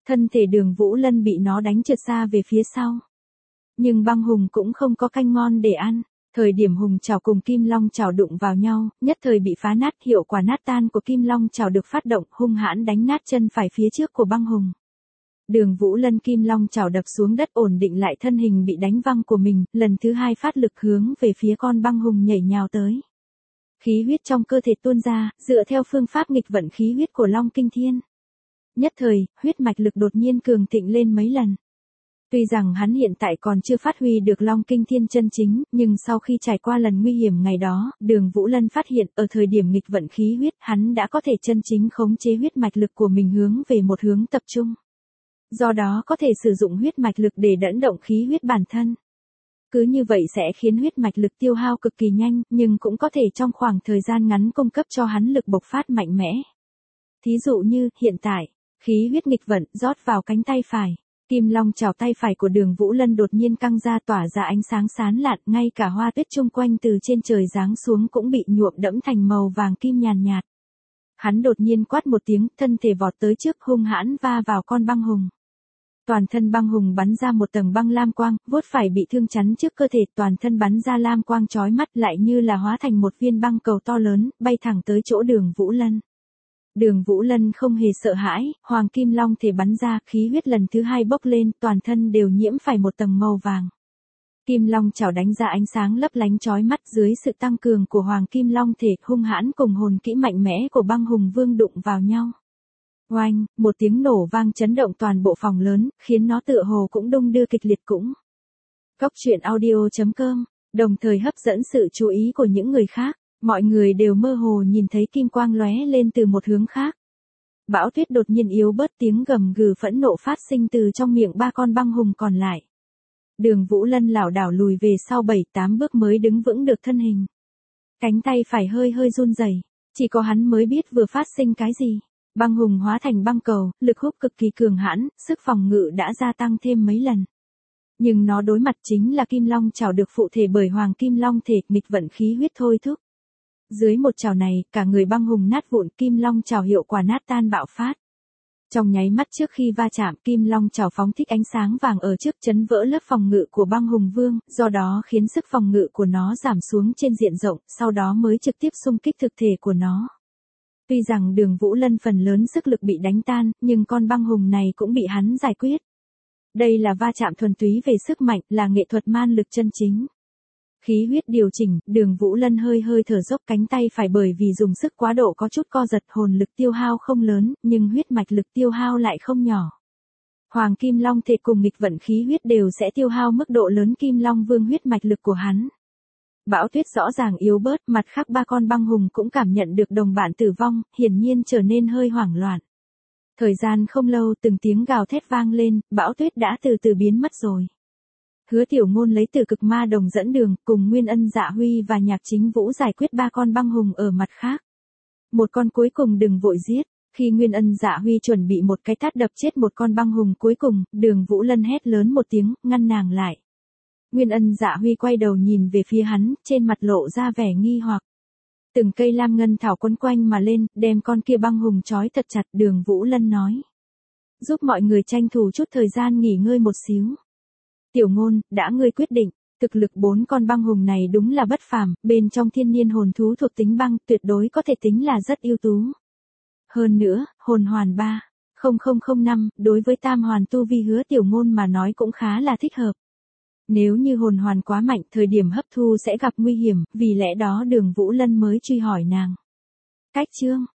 Thân thể Đường Vũ Lân bị nó đánh trượt xa về phía sau. Nhưng băng hùng cũng không có canh ngon để ăn. Thời điểm hùng chảo cùng kim long chảo đụng vào nhau, nhất thời bị phá nát, hiệu quả nát tan của kim long chảo được phát động, hung hãn đánh nát chân phải phía trước của băng hùng. Đường Vũ Lân kim long chảo đập xuống đất ổn định lại thân hình bị đánh văng của mình, lần thứ hai phát lực hướng về phía con băng hùng nhảy nhào tới. Khí huyết trong cơ thể tuôn ra, dựa theo phương pháp nghịch vận khí huyết của Long Kinh Thiên. Nhất thời, huyết mạch lực đột nhiên cường thịnh lên mấy lần. Tuy rằng hắn hiện tại còn chưa phát huy được Long Kinh Thiên chân chính, nhưng sau khi trải qua lần nguy hiểm ngày đó, Đường Vũ Lân phát hiện ở thời điểm nghịch vận khí huyết hắn đã có thể chân chính khống chế huyết mạch lực của mình hướng về một hướng tập trung. Do đó có thể sử dụng huyết mạch lực để đẫn động khí huyết bản thân. Cứ như vậy sẽ khiến huyết mạch lực tiêu hao cực kỳ nhanh, nhưng cũng có thể trong khoảng thời gian ngắn cung cấp cho hắn lực bộc phát mạnh mẽ. Thí dụ như, hiện tại, khí huyết nghịch vận rót vào cánh tay phải. Kim long chảo tay phải của Đường Vũ Lân đột nhiên căng ra tỏa ra ánh sáng sáng lạn, ngay cả hoa tuyết chung quanh từ trên trời giáng xuống cũng bị nhuộm đẫm thành màu vàng kim nhàn nhạt. Hắn đột nhiên quát một tiếng, thân thể vọt tới trước hung hãn va vào con băng hùng. Toàn thân băng hùng bắn ra một tầng băng lam quang, vuốt phải bị thương chắn trước cơ thể, toàn thân bắn ra lam quang chói mắt lại như là hóa thành một viên băng cầu to lớn, bay thẳng tới chỗ Đường Vũ Lân. Đường Vũ Lân không hề sợ hãi, hoàng kim long thể bắn ra, khí huyết lần thứ hai bốc lên, toàn thân đều nhiễm phải một tầng màu vàng. Kim long chảo đánh ra ánh sáng lấp lánh chói mắt, dưới sự tăng cường của hoàng kim long thể hung hãn cùng hồn kỹ mạnh mẽ của băng hùng vương đụng vào nhau. Oanh, một tiếng nổ vang chấn động toàn bộ phòng lớn, khiến nó tựa hồ cũng đung đưa kịch liệt cũng. Coctruyện.audio.com, đồng thời hấp dẫn sự chú ý của những người khác. Mọi người đều mơ hồ nhìn thấy kim quang lóe lên từ một hướng khác. Bão tuyết đột nhiên yếu bớt, tiếng gầm gừ phẫn nộ phát sinh từ trong miệng ba con băng hùng còn lại. Đường Vũ Lân lảo đảo lùi về sau 7-8 bước mới đứng vững được thân hình. Cánh tay phải hơi hơi run rẩy, chỉ có hắn mới biết vừa phát sinh cái gì. Băng hùng hóa thành băng cầu, lực hút cực kỳ cường hãn, sức phòng ngự đã gia tăng thêm mấy lần. Nhưng nó đối mặt chính là kim long chảo được phụ thể bởi hoàng kim long thể, nghịch vận khí huyết thôi thúc. Dưới một chảo này, cả người băng hùng nát vụn, kim long chảo hiệu quả nát tan bạo phát. Trong nháy mắt trước khi va chạm, kim long chảo phóng thích ánh sáng vàng ở trước chấn vỡ lớp phòng ngự của băng hùng vương, do đó khiến sức phòng ngự của nó giảm xuống trên diện rộng, sau đó mới trực tiếp xung kích thực thể của nó. Tuy rằng Đường Vũ Lân phần lớn sức lực bị đánh tan, nhưng con băng hùng này cũng bị hắn giải quyết. Đây là va chạm thuần túy về sức mạnh, là nghệ thuật man lực chân chính. Khí huyết điều chỉnh, Đường Vũ Lân hơi hơi thở dốc, cánh tay phải bởi vì dùng sức quá độ có chút co giật, hồn lực tiêu hao không lớn, nhưng huyết mạch lực tiêu hao lại không nhỏ. Hoàng Kim Long thể cùng nghịch vận khí huyết đều sẽ tiêu hao mức độ lớn Kim Long Vương huyết mạch lực của hắn. Bão tuyết rõ ràng yếu bớt, mặt khác ba con băng hùng cũng cảm nhận được đồng bạn tử vong, hiển nhiên trở nên hơi hoảng loạn. Thời gian không lâu, từng tiếng gào thét vang lên, bão tuyết đã từ từ biến mất rồi. Hứa Tiểu Ngôn lấy Tử Cực Ma Đồng dẫn đường, cùng Nguyên Ân Dạ Huy và Nhạc Chính Vũ giải quyết ba con băng hùng ở mặt khác. Một con cuối cùng đừng vội giết. Khi Nguyên Ân Dạ Huy chuẩn bị một cái tát đập chết một con băng hùng cuối cùng, Đường Vũ Lân hét lớn một tiếng, ngăn nàng lại. Nguyên Ân Dạ Huy quay đầu nhìn về phía hắn, trên mặt lộ ra vẻ nghi hoặc. Từng cây lam ngân thảo quấn quanh mà lên, đem con kia băng hùng trói thật chặt. Đường Vũ Lân nói. Giúp mọi người tranh thủ chút thời gian nghỉ ngơi một xíu. Tiểu Ngôn, đã ngươi quyết định, thực lực 4 con băng hùng này đúng là bất phàm, bên trong thiên niên hồn thú thuộc tính băng, tuyệt đối có thể tính là rất ưu tú. Hơn nữa, hồn hoàn 3.0005, đối với tam hoàn tu vi Hứa Tiểu Ngôn mà nói cũng khá là thích hợp. Nếu như hồn hoàn quá mạnh, thời điểm hấp thu sẽ gặp nguy hiểm, vì lẽ đó Đường Vũ Lân mới truy hỏi nàng. Cách chương